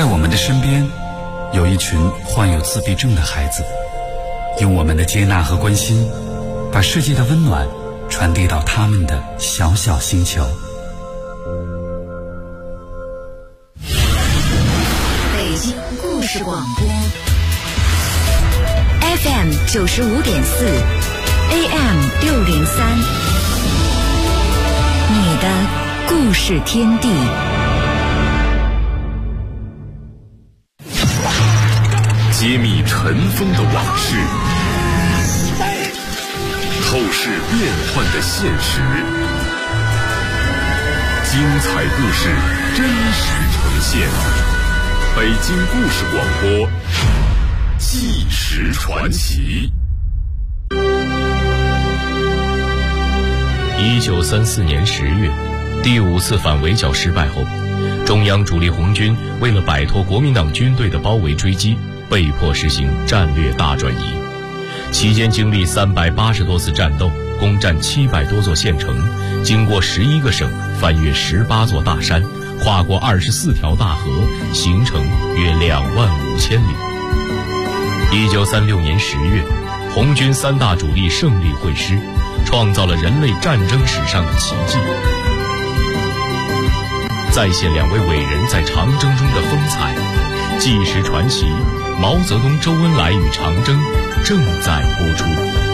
我们的身边有一群患有自闭症的孩子，用我们的接纳和关心，把世界的温暖传递到他们的小小星球。 北京故事广播 FM 95.4 AM 603，你的故事天地。 揭秘尘封的往事，透视变幻的现实，精彩故事真实呈现。北京故事广播，纪实传奇。 1934年10月，第5次反围剿失败后，中央主力红军为了摆脱国民党军队的包围追击，被迫实行战略大转移，期间经历380多次战斗，攻占700多座县城，经过11个省，翻越18座大山，跨过24条大河，行程约25000里。1936年10月，红军3大主力胜利会师，创造了人类战争史上的奇迹，再现2位伟人在长征中的风采。纪实传奇，毛泽东、周恩来与长征正在播出。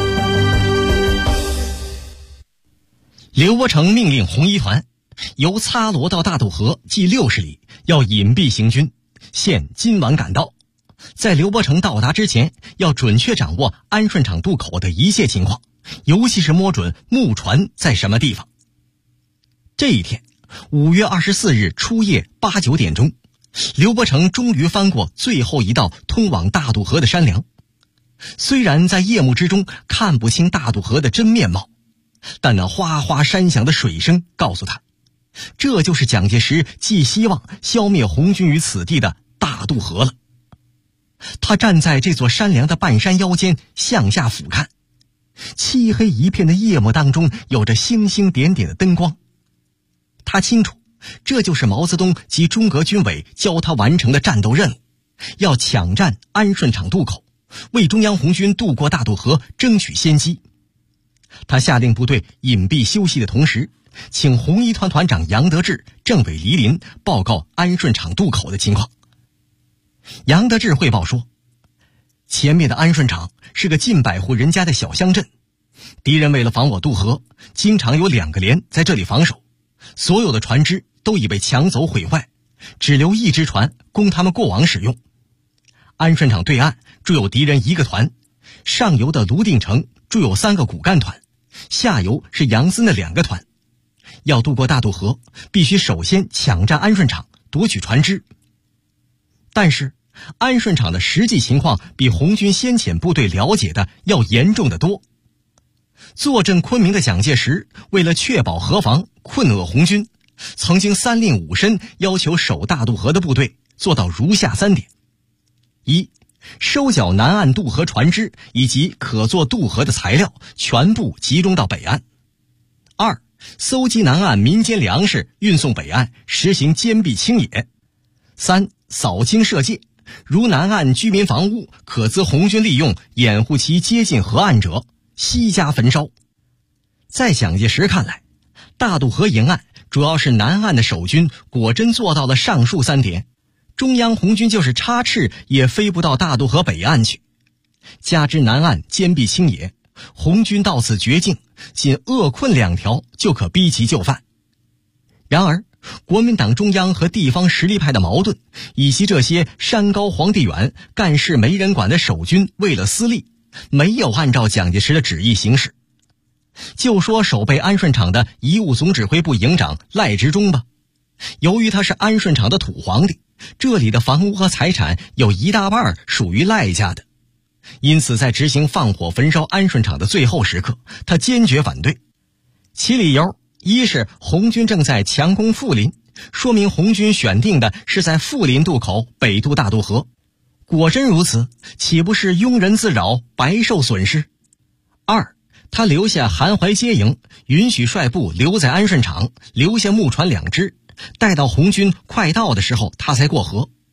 刘伯承命令红一团由擦罗到大渡河计60里，要隐蔽行军，限今晚赶到。在刘伯承到达之前，要准确掌握安顺场渡口的一切情况，尤其是摸准木船在什么地方。这一天5月24日初夜8、9点钟，刘伯承终于翻过最后一道通往大渡河的山梁。虽然在夜幕之中看不清大渡河的真面貌，但那哗哗山响的水声告诉他，这就是蒋介石寄希望消灭红军于此地的大渡河了。他站在这座山梁的半山腰间向下俯瞰，漆黑一片的夜幕当中有着星星点点的灯光。他清楚，这就是毛泽东及中革军委教他完成的战斗任务，要抢占安顺场渡口，为中央红军渡过大渡河争取先机。他下令部队隐蔽休息的同时，请红一团团长杨得志、政委黎林报告安顺场渡口的情况。杨得志汇报说，前面的安顺场是个近100户人家的小乡镇，敌人为了防我渡河，经常有2个连在这里防守，所有的船只都已被抢走毁坏，只留1只船供他们过往使用。安顺场对岸驻有敌人1个团，上游的泸定城驻有3个骨干团，下游是杨森的2个团。要渡过大渡河，必须首先抢占安顺场，夺取船只。但是安顺场的实际情况比红军先遣部队了解的要严重得多。坐镇昆明的蒋介石为了确保河防，困遏红军，曾经3令5申要求守大渡河的部队做到如下3点：一、收缴南岸渡河船只以及可做渡河的材料，全部集中到北岸；二、搜集南岸民间粮食运送北岸，实行坚壁清野；三、扫清社稷，如南岸居民房屋可资红军利用掩护其接近河岸者，悉加焚烧。在蒋介石看来，大渡河沿岸主要是南岸的守军果真做到了上述3点，中央红军就是插翅也飞不到大渡河北岸去。加之南岸坚壁清野，红军到此绝境，仅扼困2条就可逼其就范。然而国民党中央和地方实力派的矛盾，以及这些山高皇帝远、干事没人管的守军为了私利，没有按照蒋介石的旨意行事。就说守备安顺场的遗务总指挥部营长赖直中吧，由于他是安顺场的土皇帝，这里的房屋和财产有1大半属于赖家的，因此在执行放火焚烧安顺场的最后时刻，他坚决反对。其理由，一是红军正在强攻富林，说明红军选定的是在富林渡口北渡大渡河，果真如此，岂不是庸人自扰，白受损失？二，他留下韩淮接营，允许率部留在安顺场，留下木船2只，待到红军快到的时候他才过河。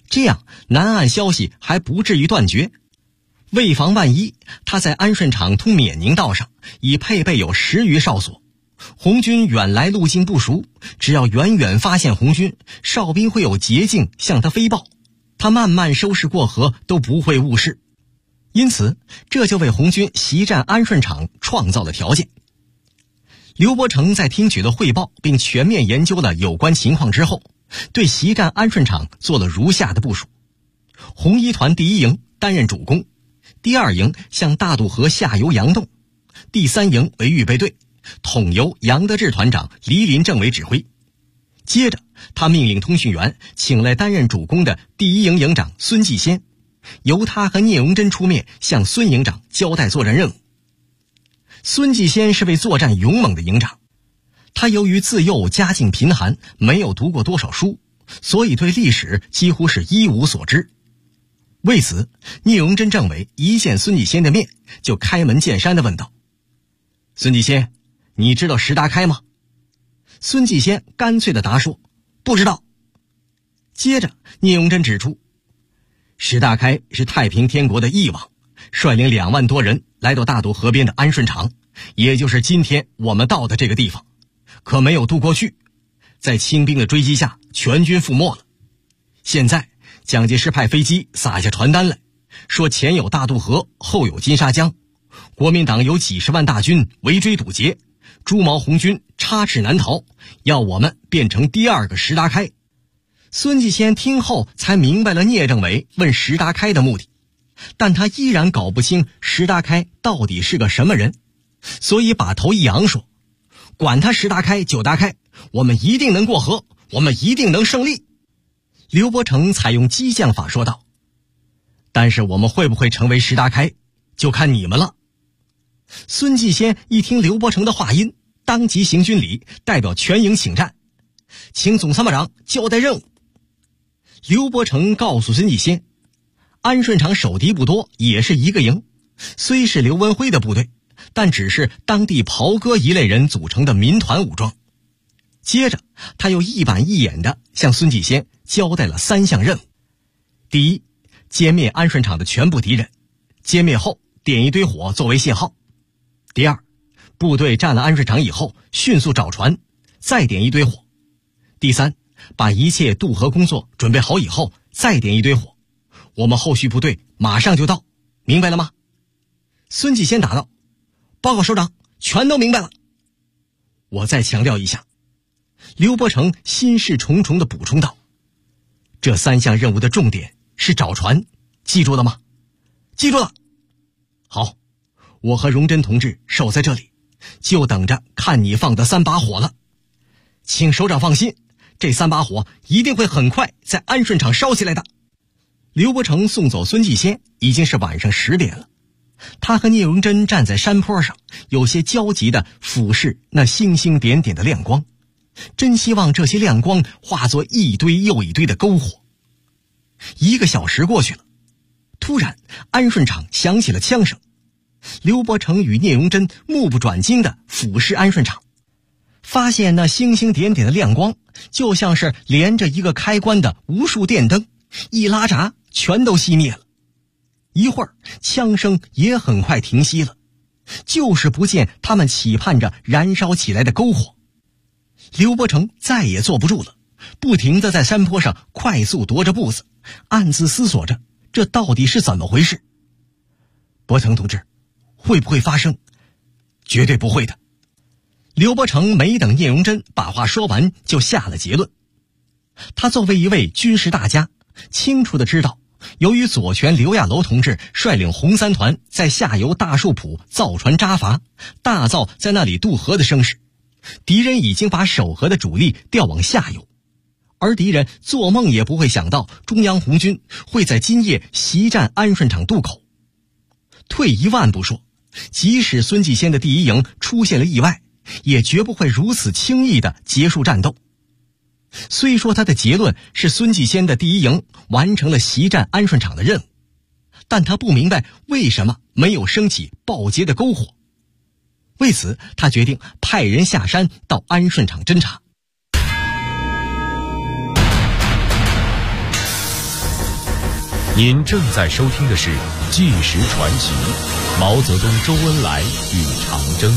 这样南岸消息还不至于断绝。为防万一，他在安顺场通缅宁道上已配备有10余哨所，红军远来路径不熟，只要远远发现红军，哨兵会有捷径向他飞报，他慢慢收拾过河都不会误事。因此这就为红军袭占安顺场创造了条件。刘伯承在听取了汇报并全面研究了有关情况之后，对袭占安顺场做了如下的部署：红一团第1营担任主攻，第2营向大渡河下游佯动，第3营为预备队，统由杨德志团长、黎林政委指挥。接着他命令通讯员请来担任主攻的第1营营长孙继先，由他和聂荣臻出面向孙营长交代作战任务。孙继先是位作战勇猛的营长，他由于自幼家境贫寒，没有读过多少书，所以对历史几乎是一无所知。为此，聂荣臻政委一见孙继先的面，就开门见山地问道：“孙继先，你知道石达开吗？”孙继先干脆地答说：“不知道。”接着聂荣臻指出，石达开是太平天国的翼王，率领2万多人来到大渡河边的安顺场，也就是今天我们到的这个地方，可没有渡过去，在清兵的追击下全军覆没了。现在蒋介石派飞机撒下传单来，说前有大渡河，后有金沙江，国民党有几十万大军围追堵截，朱毛红军插翅难逃，要我们变成第2个石达开。孙继先听后才明白了聂政委问石达开的目的，但他依然搞不清石达开到底是个什么人，所以把头一扬说：“管他石达开9达开，我们一定能过河，我们一定能胜利。”刘伯承采用激将法说道：“但是我们会不会成为石达开，就看你们了。”孙继先一听刘伯承的话音，当即行军礼，代表全营请战，请总参谋长交代任务。刘伯承告诉孙继先，安顺场守敌不多，也是1个营，虽是刘文辉的部队，但只是当地袍哥一类人组成的民团武装。接着他又一板一眼地向孙继先交代了3项任务：第一，歼灭安顺场的全部敌人，歼灭后点一堆火作为信号；第二，部队占了安顺场以后迅速找船，再点一堆火；第三，把一切渡河工作准备好以后再点一堆火，我们后续部队马上就到，明白了吗？孙继先答道：“报告首长，全都明白了。”我再强调一下。刘伯承心事重重地补充道：“这3项任务的重点是找船，记住了吗？”“记住了。”“好，我和荣臻同志守在这里，就等着看你放的3把火了。请首长放心，这3把火一定会很快在安顺场烧起来的。”刘伯承送走孙继先已经是晚上10点了，他和聂荣臻站在山坡上，有些焦急地俯视那星星点点的亮光，真希望这些亮光化作一堆又一堆的篝火。1个小时过去了，突然安顺场响起了枪声，刘伯承与聂荣臻目不转睛地俯视安顺场，发现那星星点点的亮光就像是连着一个开关的无数电灯，一拉闸全都熄灭了。一会儿枪声也很快停息了，就是不见他们期盼着燃烧起来的篝火。刘伯承再也坐不住了，不停地在山坡上快速踱着步子，暗自思索着这到底是怎么回事。伯承同志，会不会发生？绝对不会的。刘伯承没等聂荣臻把话说完，就下了结论。他作为一位军事大家，清楚地知道，由于左权刘亚楼同志率领红3团在下游大树浦造船扎筏，大造在那里渡河的声势，敌人已经把守河的主力调往下游，而敌人做梦也不会想到中央红军会在今夜袭占安顺场渡口。退一万步说，即使孙继先的第1营出现了意外，也绝不会如此轻易地结束战斗。虽说他的结论是孙继先的第1营完成了袭占安顺场的任务，但他不明白为什么没有升起爆捷的篝火。为此，他决定派人下山到安顺场侦查。 您正在收听的是《纪实传奇》，毛泽东、周恩来与长征。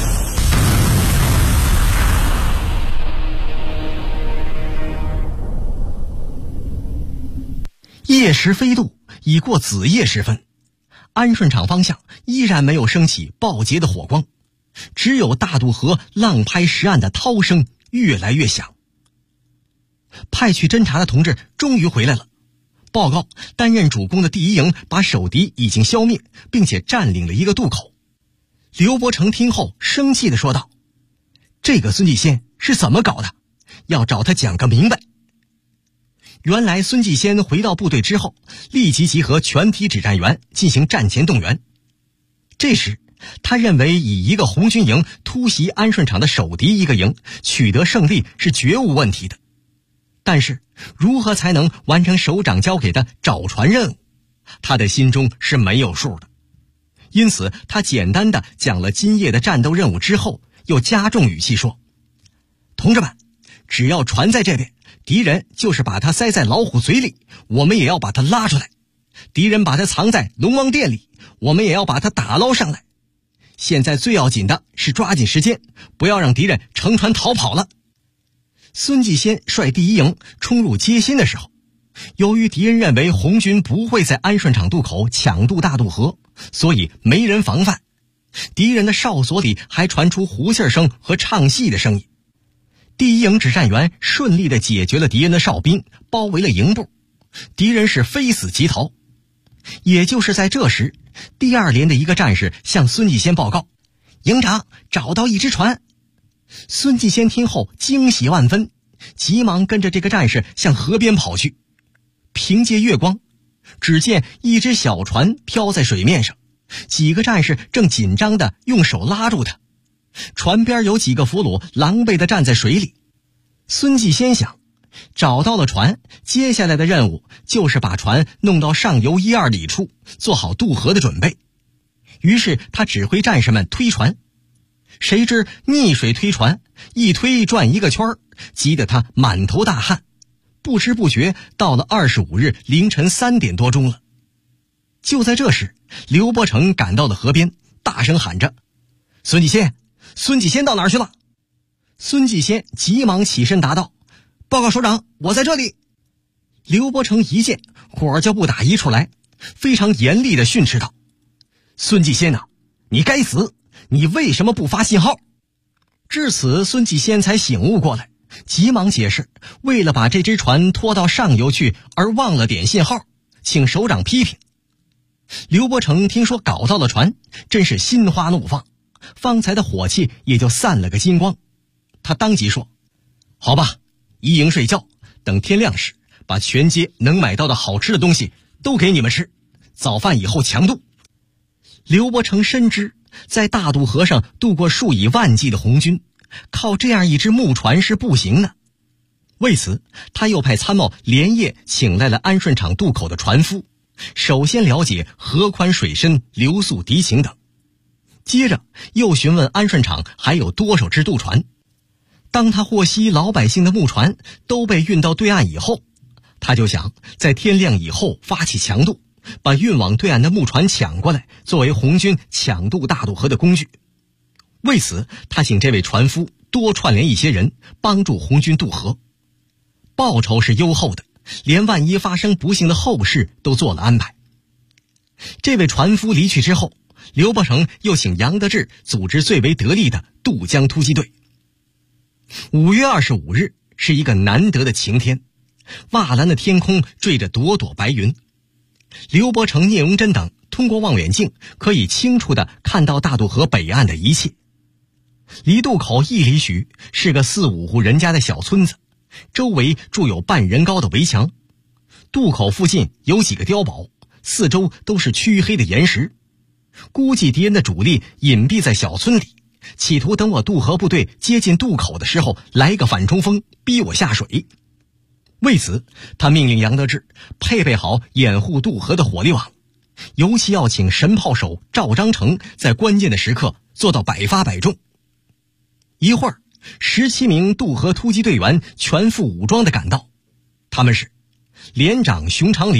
夜时飞度，已过子夜时分，安顺场方向依然没有升起暴捷的火光，只有大渡河浪拍石岸的涛声越来越响。派去侦察的同志终于回来了，报告担任主攻的第一营把守敌已经消灭，并且占领了一个渡口。刘伯承听后生气地说道：“这个孙继先是怎么搞的？要找他讲个明白。”原来孙继先回到部队之后，立即集合全体指战员进行战前动员。这时他认为以一个红军营突袭安顺场的守敌一个营，取得胜利是绝无问题的。但是如何才能完成首长交给的找船任务，他的心中是没有数的。因此他简单的讲了今夜的战斗任务之后，又加重语气说：“同志们，只要船在这边，敌人就是把它塞在老虎嘴里，我们也要把它拉出来；敌人把它藏在龙王殿里，我们也要把它打捞上来。现在最要紧的是抓紧时间，不要让敌人乘船逃跑了。”孙继先率第一营冲入街心的时候，由于敌人认为红军不会在安顺场渡口抢渡大渡河，所以没人防范。敌人的哨所里还传出胡信声和唱戏的声音。第一营指战员顺利地解决了敌人的哨兵，包围了营部，敌人是非死即逃。也就是在这时，第二连的一个战士向孙继先报告：“营长，找到一只船。”孙继先听后惊喜万分，急忙跟着这个战士向河边跑去。凭借月光，只见一只小船飘在水面上，几个战士正紧张地用手拉住它。船边有几个俘虏狼狈地站在水里。孙继先想，找到了船，接下来的任务就是把船弄到上游1-2里处，做好渡河的准备。于是他指挥战士们推船。谁知逆水推船，一推转一个圈，急得他满头大汗。不知不觉到了25日凌晨3点多钟了。就在这时，刘伯承赶到了河边，大声喊着：“孙继先，孙继先到哪儿去了？”孙继先急忙起身答道：“报告首长，我在这里。”刘伯承一见，火就不打一处来，非常严厉地训斥道：“孙继先啊，你该死！你为什么不发信号？”至此孙继先才醒悟过来，急忙解释，为了把这只船拖到上游去而忘了点信号，请首长批评。刘伯承听说搞到了船，真是心花怒放，方才的火气也就散了个精光。他当即说：“好吧，一营睡觉，等天亮时把全街能买到的好吃的东西都给你们吃，早饭以后强渡。”刘伯承深知在大渡河上渡过数以万计的红军，靠这样一只木船是不行的。为此他又派参谋连夜请来了安顺场渡口的船夫，首先了解河宽水深、流速敌情等，接着又询问安顺场还有多少只渡船。当他获悉老百姓的木船都被运到对岸以后，他就想在天亮以后发起强渡，把运往对岸的木船抢过来，作为红军抢渡大渡河的工具。为此他请这位船夫多串联一些人，帮助红军渡河。报酬是优厚的，连万一发生不幸的后事都做了安排。这位船夫离去之后，刘伯承又请杨得志组织最为得力的渡江突击队。5月25日是一个难得的晴天，瓦蓝的天空缀着朵朵白云。刘伯承、聂荣臻等通过望远镜可以清楚地看到大渡河北岸的一切。离渡口1里许是个4-5户人家的小村子，周围筑有半人高的围墙。渡口附近有几个碉堡，四周都是黢黑的岩石。估计敌人的主力隐蔽在小村里，企图等我渡河部队接近渡口的时候来个反冲锋，逼我下水。为此他命令杨得志配备好掩护渡河的火力网，尤其要请神炮手赵章成在关键的时刻做到百发百中。一会儿17名渡河突击队员全副武装地赶到，他们是连长熊长林、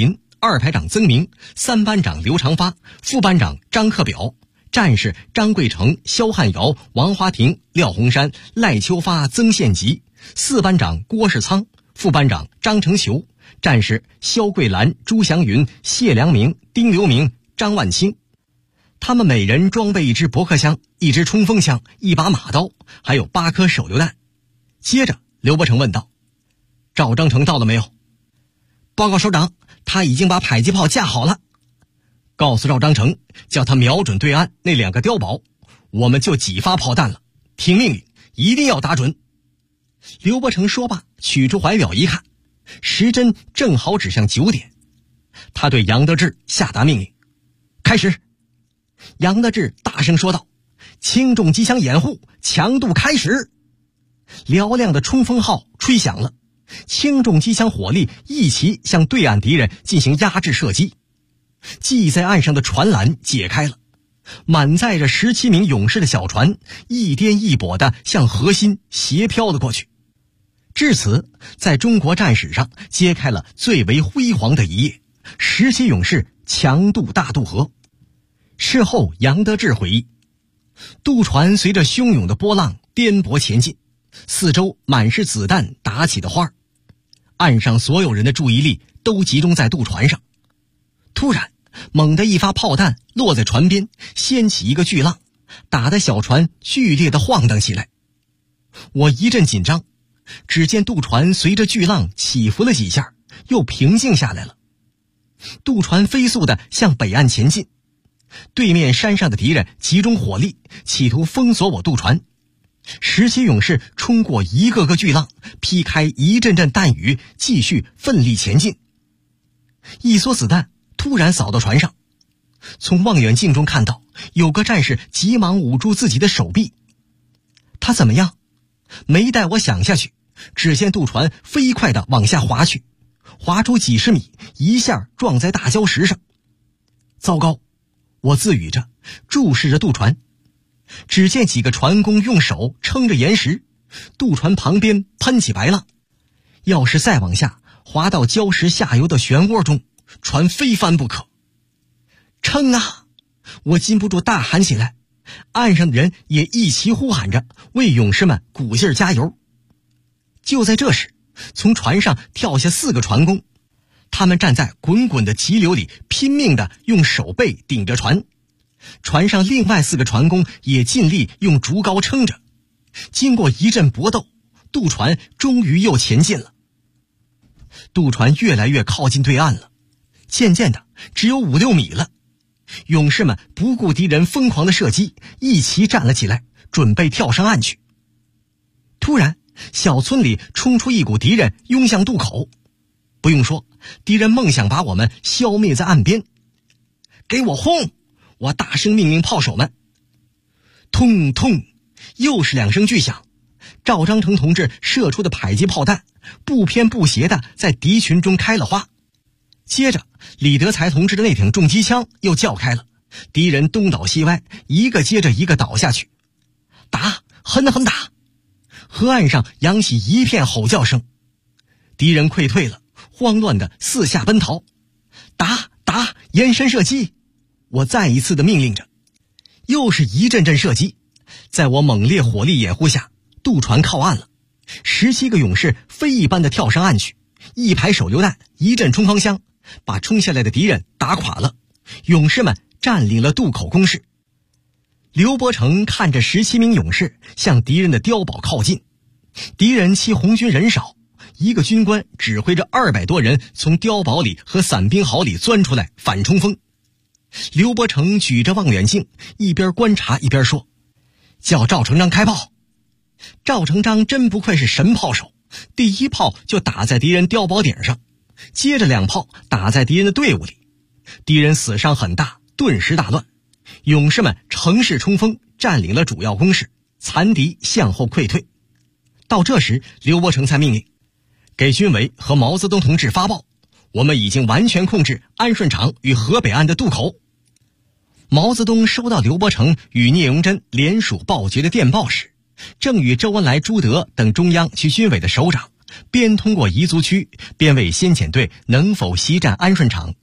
2排长曾明、3班长刘长发、副班长张克表，战士张贵成、肖汉尧、王华庭、廖洪山、赖秋发、曾宪吉；4班长郭世仓，副班长张成球，战士肖桂兰、朱祥云、谢良明、丁留明、张万清。他们每人装备一支驳壳枪、一支冲锋枪、一把马刀，还有8颗手榴弹。接着刘伯承问道：赵章程到了没有？报告首长，他已经把迫击炮架好了。告诉赵章程，叫他瞄准对岸那2个碉堡，我们就几发炮弹了，听命令，一定要打准。刘伯承说罢，取出怀表一看，时针正好指向9点。他对杨德志下达命令：开始。杨德志大声说道：轻重机枪掩护，强度开始。嘹亮的冲锋号吹响了，轻重机枪火力一齐向对岸敌人进行压制射击。系在岸上的船缆解开了，满载着17名勇士的小船一颠一簸地向河心斜飘了过去。至此，在中国战史上揭开了最为辉煌的一页，17勇士强渡大渡河。事后杨德志回忆，渡船随着汹涌的波浪颠簸前进，四周满是子弹打起的花，岸上所有人的注意力都集中在渡船上。突然猛地一发炮弹落在船边，掀起一个巨浪，打得小船剧烈地晃荡起来。我一阵紧张，只见渡船随着巨浪起伏了几下，又平静下来了。渡船飞速地向北岸前进，对面山上的敌人集中火力，企图封锁我渡船。17勇士冲过一个个巨浪，劈开一阵阵弹雨，继续奋力前进。一梭子弹突然扫到船上，从望远镜中看到有个战士急忙捂住自己的手臂。他怎么样？没待我想下去，只见渡船飞快地往下滑去，滑出几十米，一下撞在大礁石上。糟糕！我自语着，注视着渡船。只见几个船工用手撑着岩石，渡船旁边喷起白浪。要是再往下滑到礁石下游的漩涡中，船非翻不可。撑啊！我禁不住大喊起来，岸上的人也一齐呼喊着，为勇士们鼓劲儿加油。就在这时，从船上跳下4个船工，他们站在滚滚的急流里，拼命地用手背顶着船。船上另外4个船工也尽力用竹篙撑着。经过一阵搏斗，渡船终于又前进了。渡船越来越靠近对岸了，渐渐的只有5、6米了。勇士们不顾敌人疯狂的射击，一齐站了起来，准备跳上岸去。突然，小村里冲出一股敌人，拥向渡口。不用说，敌人梦想把我们消灭在岸边。给我轰！我大声命令炮手们。通通，又是2声巨响。赵章程同志射出的迫击炮弹不偏不斜地在敌群中开了花。接着李德才同志的那挺重机枪又叫开了，敌人东倒西歪，一个接着一个倒下去。打，狠狠打！河岸上扬起一片吼叫声，敌人溃退了，慌乱地四下奔逃。打打，延伸射击！我再一次地命令着。又是一阵阵射击，在我猛烈火力掩护下，渡船靠岸了。17个勇士飞一般地跳上岸去，一排手榴弹，一阵冲锋枪，把冲下来的敌人打垮了。勇士们占领了渡口工事。刘伯承看着17名勇士向敌人的碉堡靠近，敌人欺红军人少，一个军官指挥着200多人从碉堡里和散兵壕里钻出来反冲锋。刘伯承举着望远镜，一边观察一边说：叫赵成章开炮。赵成章真不愧是神炮手，第1炮就打在敌人碉堡顶上，接着2炮打在敌人的队伍里，敌人死伤很大，顿时大乱。勇士们乘势冲锋，占领了主要工事，残敌向后溃退。到这时，刘伯承才命令给军委和毛泽东同志发报，我们已经完全控制安顺场与河北岸的渡口。毛泽东收到刘伯承与聂荣臻联署报决的电报时，正与周恩来、朱德等中央区军委的首长边通过彝族区边为先遣队能否袭占安顺场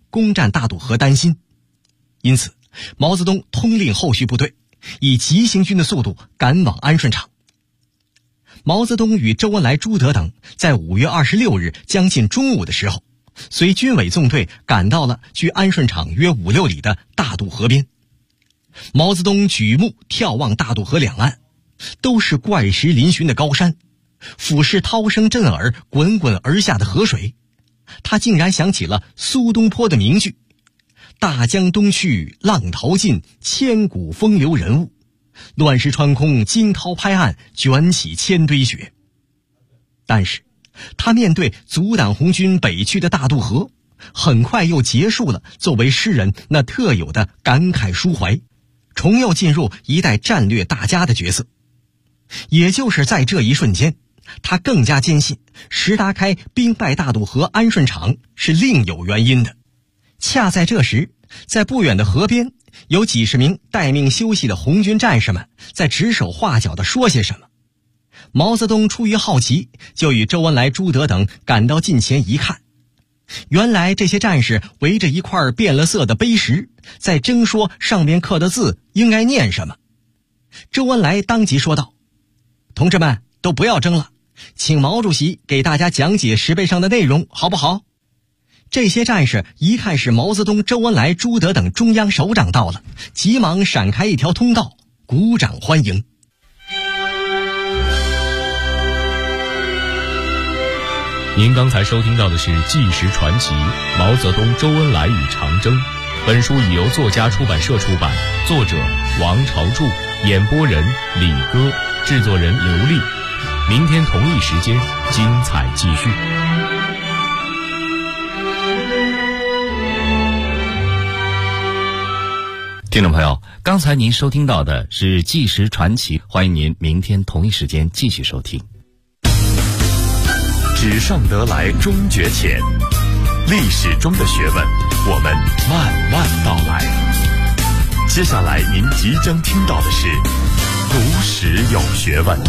攻占大渡河担心，因此毛泽东通令后续部队以急行军的速度赶往安顺场。毛泽东与周恩来、朱德等在5月26日将近中午的时候，随军委纵队赶到了距安顺场约5-6里的大渡河边。毛泽东举目眺望大渡河两岸，都是怪石嶙峋的高山，俯视涛声震耳、滚滚而下的河水，他竟然想起了苏东坡的名句：大江东去，浪淘尽，千古风流人物。乱石穿空，惊涛拍岸，卷起千堆雪。但是他面对阻挡红军北去的大渡河，很快又结束了作为诗人那特有的感慨抒怀，重又进入一代战略大家的角色。也就是在这一瞬间，他更加坚信石达开兵败大渡河、安顺场是另有原因的。恰在这时，在不远的河边，有几十名待命休息的红军战士们在指手画脚地说些什么。毛泽东出于好奇，就与周恩来、朱德等赶到近前一看，原来这些战士围着一块变了色的碑石，在争说上面刻的字应该念什么。周恩来当即说道：同志们都不要争了，请毛主席给大家讲解石碑上的内容好不好？这些战士一看是毛泽东、周恩来、朱德等中央首长到了，急忙闪开一条通道，鼓掌欢迎。 您刚才收听到的是《纪实传奇：毛泽东、周恩来与长征》。本书已由作家出版社出版，作者王朝柱，演播人李戈，制作人刘丽。明天同一时间，精彩继续。 听众朋友，刚才您收听到的是《纪实传奇》，欢迎您明天同一时间继续收听。 纸上得来终觉浅，历史中的学问，我们慢慢道来。接下来您即将听到的是读史有学问。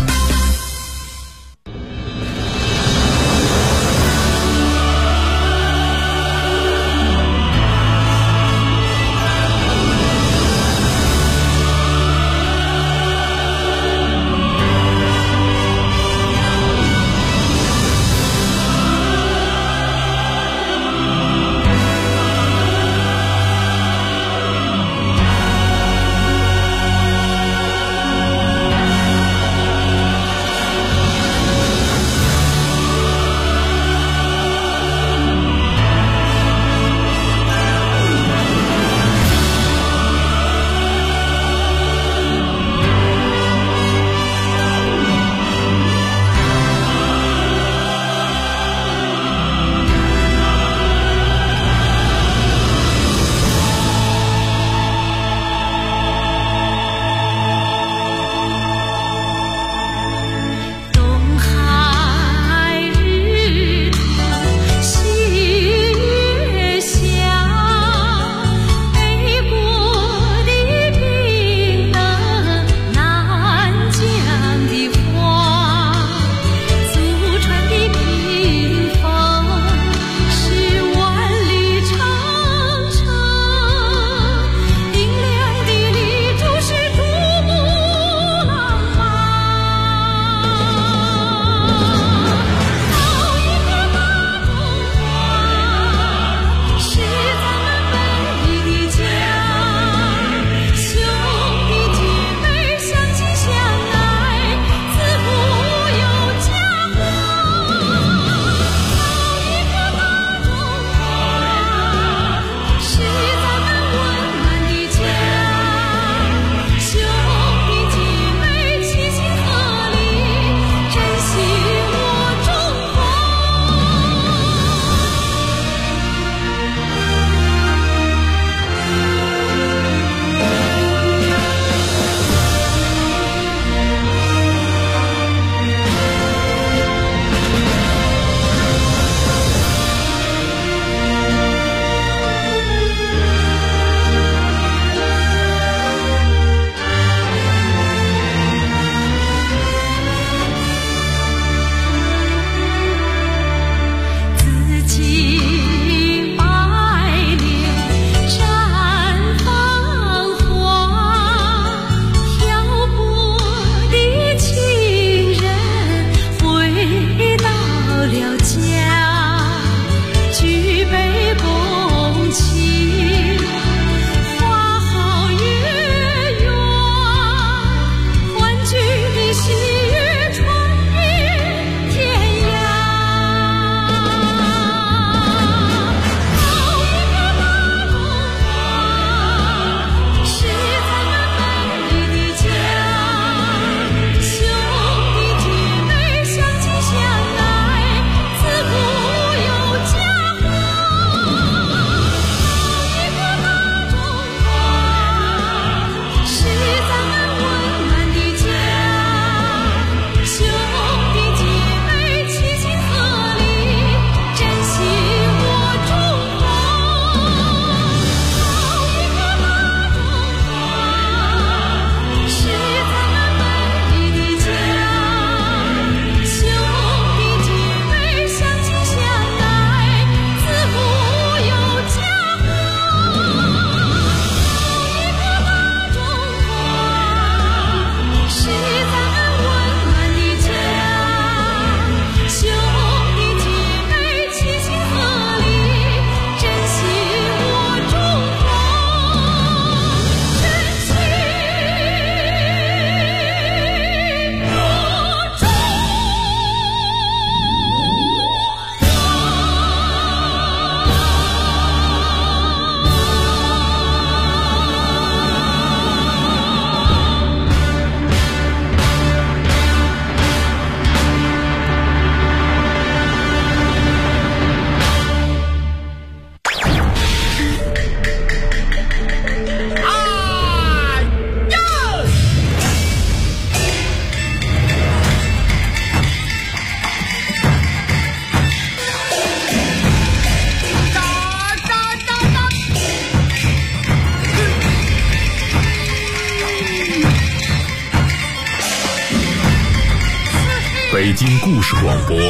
北京故事广播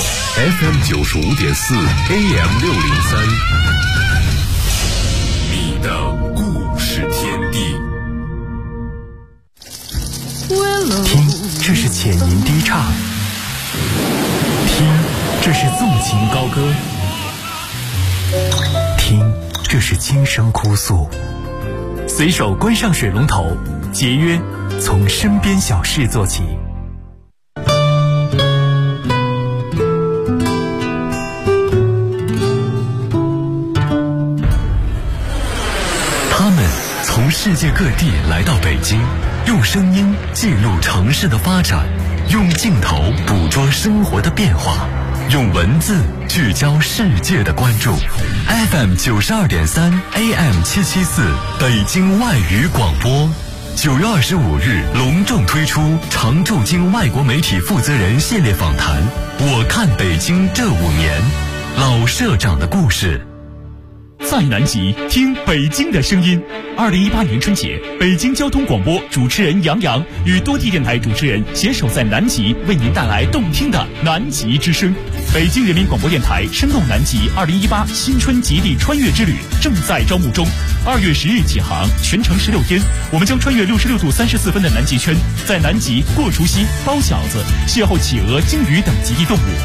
FM95.4 AM603，你的故事天地。 听，这是浅吟低唱；听，这是纵情高歌；听，这是轻声哭诉。随手关上水龙头，节约从身边小事做起。 从世界各地来到北京，用声音记录城市的发展，用镜头捕捉生活的变化，用文字聚焦世界的关注。FM92.3 AM774 北京外语广播，9月25日隆重推出常驻京外国媒体负责人系列访谈。我看北京这5年，老社长的故事。 在南极听北京的声音。2018年春节，北京交通广播主持人杨洋与多地电台主持人携手在南极，为您带来动听的南极之声。北京人民广播电台声动南极2018新春极地穿越之旅正在招募中，2月10日起航，全程16天，我们将穿越66度34分的南极圈，在南极过除夕、包饺子，邂逅企鹅、鲸鱼等极地动物。